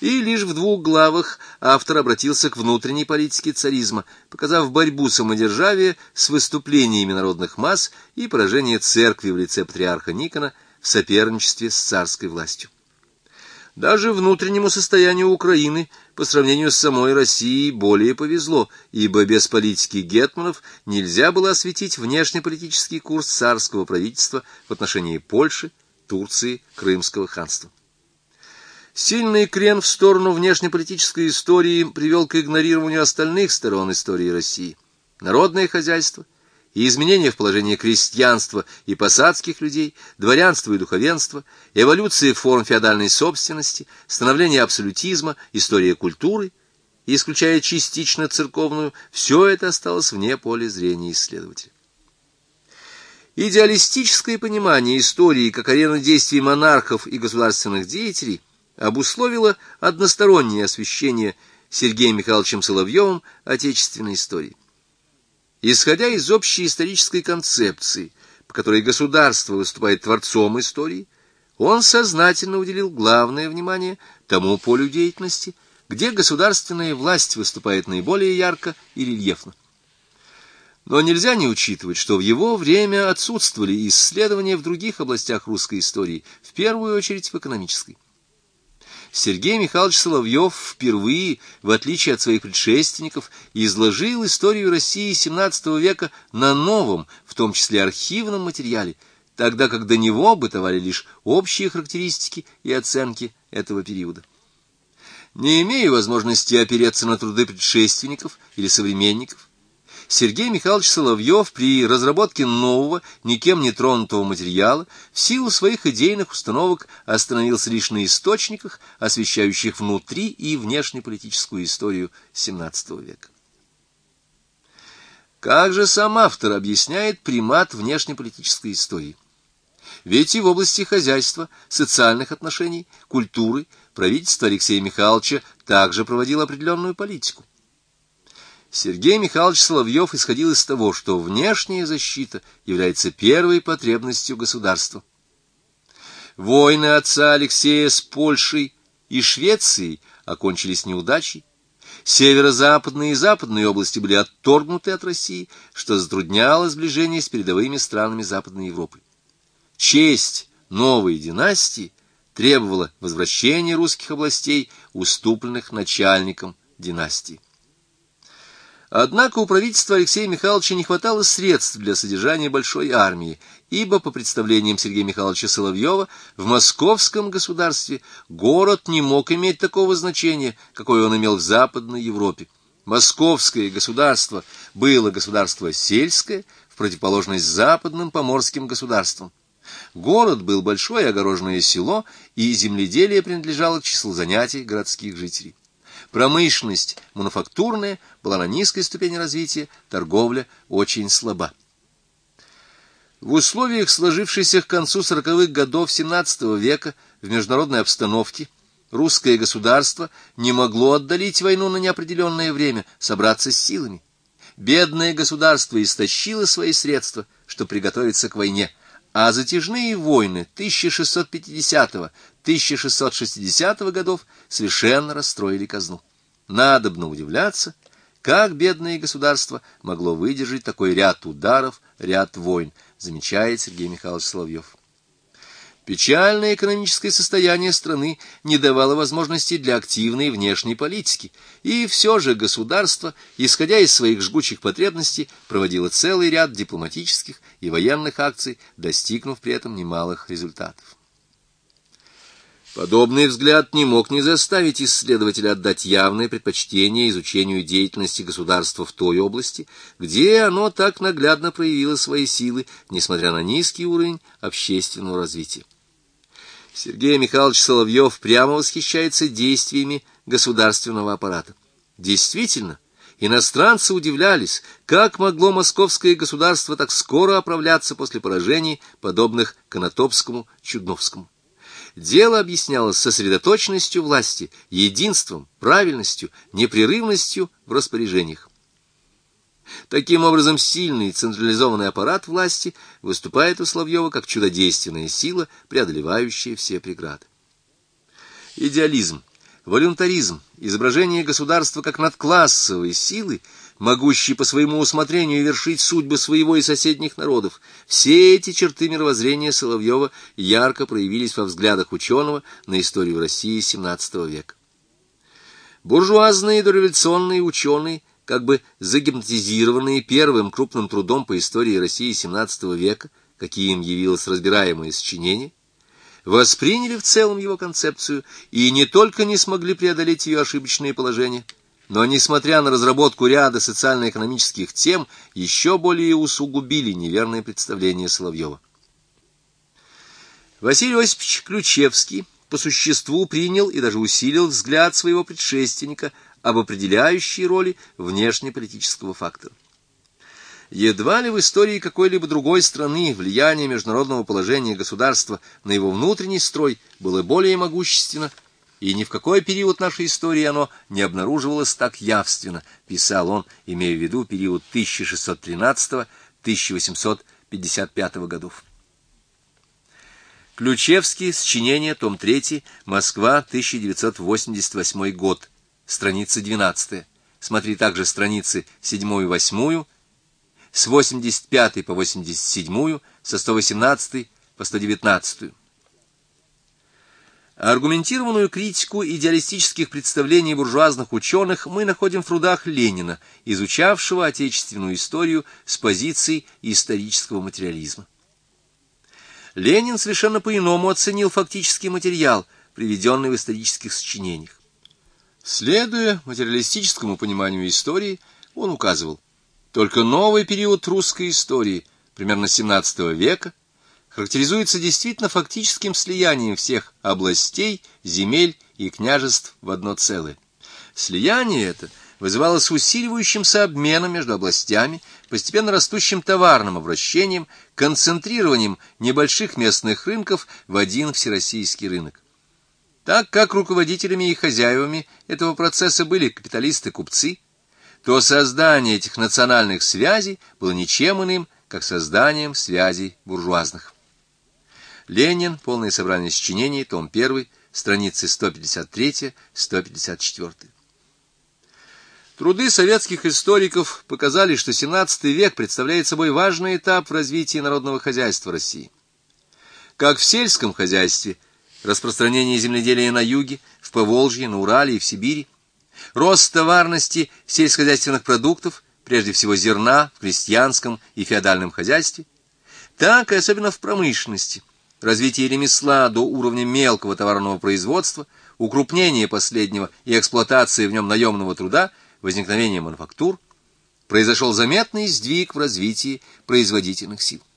И лишь в 2 главах автор обратился к внутренней политике царизма, показав борьбу самодержавия с выступлениями народных масс и поражение церкви в лице патриарха Никона в соперничестве с царской властью. Даже внутреннему состоянию Украины по сравнению с самой Россией более повезло, ибо без политики гетманов нельзя было осветить внешнеполитический курс царского правительства в отношении Польши, Турции, Крымского ханства. Сильный крен в сторону внешнеполитической истории привел к игнорированию остальных сторон истории России. Народное хозяйство и изменения в положении крестьянства и посадских людей, дворянства и духовенства, эволюция форм феодальной собственности, становление абсолютизма, история культуры, и, исключая частично церковную, все это осталось вне поля зрения исследователя. Идеалистическое понимание истории как арены действий монархов и государственных деятелей обусловило одностороннее освещение Сергеем Михайловичем Соловьевым отечественной истории. Исходя из общей исторической концепции, по которой государство выступает творцом истории, он сознательно уделил главное внимание тому полю деятельности, где государственная власть выступает наиболее ярко и рельефно. Но нельзя не учитывать, что в его время отсутствовали исследования в других областях русской истории, в первую очередь в экономической. Сергей Михайлович Соловьев впервые, в отличие от своих предшественников, изложил историю России XVII века на новом, в том числе архивном материале, тогда как до него бытовали лишь общие характеристики и оценки этого периода. Не имея возможности опереться на труды предшественников или современников, Сергей Михайлович Соловьев при разработке нового, никем не тронутого материала в силу своих идейных установок остановился лишь на источниках, освещающих внутри и внешнеполитическую историю XVII века. Как же сам автор объясняет примат внешнеполитической истории? Ведь и в области хозяйства, социальных отношений, культуры правительство Алексея Михайловича также проводило определенную политику. Сергей Михайлович Соловьев исходил из того, что внешняя защита является первой потребностью государства. Войны отца Алексея с Польшей и Швецией окончились неудачей. Северо-западные и западные области были отторгнуты от России, что затрудняло сближение с передовыми странами Западной Европы. Честь новой династии требовала возвращения русских областей, уступленных начальникам династии. Однако у правительства Алексея Михайловича не хватало средств для содержания большой армии, ибо, по представлениям Сергея Михайловича Соловьева, в московском государстве город не мог иметь такого значения, какое он имел в Западной Европе. Московское государство было государство сельское, в противоположность западным поморским государствам. Город был большое огороженное село, и земледелие принадлежало к числу занятий городских жителей. Промышленность мануфактурная была на низкой ступени развития, торговля очень слаба. В условиях сложившейся к концу 40-х годов XVII века в международной обстановке русское государство не могло отдалить войну на неопределенное время, собраться с силами. Бедное государство истощило свои средства, чтобы приготовиться к войне, а затяжные войны 1650-1660 годов совершенно расстроили казну. Надобно удивляться, как бедное государство могло выдержать такой ряд ударов, ряд войн, замечает Сергей Михайлович Соловьев. Печальное экономическое состояние страны не давало возможности для активной внешней политики, и все же государство, исходя из своих жгучих потребностей, проводило целый ряд дипломатических и военных акций, достигнув при этом немалых результатов. Подобный взгляд не мог не заставить исследователя отдать явное предпочтение изучению деятельности государства в той области, где оно так наглядно проявило свои силы, несмотря на низкий уровень общественного развития. Сергей Михайлович Соловьев прямо восхищается действиями государственного аппарата. Действительно, иностранцы удивлялись, как могло московское государство так скоро оправляться после поражений, подобных Конотопскому, Чудновскому. Дело объяснялось сосредоточенностью власти, единством, правильностью, непрерывностью в распоряжениях. Таким образом, сильный централизованный аппарат власти выступает у Соловьева как чудодейственная сила, преодолевающая все преграды. Идеализм, волюнтаризм, изображение государства как надклассовой силы, могущей по своему усмотрению вершить судьбы своего и соседних народов, все эти черты мировоззрения Соловьева ярко проявились во взглядах ученого на историю России XVII века. Буржуазные дореволюционные ученые, как бы загипнотизированные первым крупным трудом по истории России XVII века, каким явилось разбираемое сочинение, восприняли в целом его концепцию и не только не смогли преодолеть ее ошибочные положения, но, несмотря на разработку ряда социально-экономических тем, еще более усугубили неверное представление Соловьева. Василий Осипович Ключевский по существу принял и даже усилил взгляд своего предшественника об определяющей роли внешнеполитического фактора. Едва ли в истории какой-либо другой страны влияние международного положения государства на его внутренний строй было более могущественно, и ни в какой период нашей истории оно не обнаруживалось так явственно, писал он, имея в виду период 1613-1855 годов. Ключевский, сочинение, том 3, Москва, 1988 год, страница 12. Смотри также страницы 7 и 8, с 85 по 87, со 118 по 119. Аргументированную критику идеалистических представлений буржуазных ученых мы находим в трудах Ленина, изучавшего отечественную историю с позиций исторического материализма. Ленин совершенно по-иному оценил фактический материал, приведенный в исторических сочинениях. Следуя материалистическому пониманию истории, он указывал: только новый период русской истории, примерно XVII века, характеризуется действительно фактическим слиянием всех областей, земель и княжеств в одно целое. Слияние это вызывалось усиливающимся обменом между областями, постепенно растущим товарным обращением, концентрированием небольших местных рынков в один всероссийский рынок. Так как руководителями и хозяевами этого процесса были капиталисты-купцы, то создание этих национальных связей было ничем иным, как созданием связей буржуазных. Ленин. Полное собрание сочинений. Том 1. Страницы 153-154. Труды советских историков показали, что XVII век представляет собой важный этап в развитии народного хозяйства России. Как в сельском хозяйстве, распространение земледелия на юге, в Поволжье, на Урале и в Сибири, рост товарности сельскохозяйственных продуктов, прежде всего зерна, в крестьянском и феодальном хозяйстве, так и особенно в промышленности, развитие ремесла до уровня мелкого товарного производства, укрупнение последнего и эксплуатация в нем наемного труда, возникновение мануфактур, произошел заметный сдвиг в развитии производительных сил.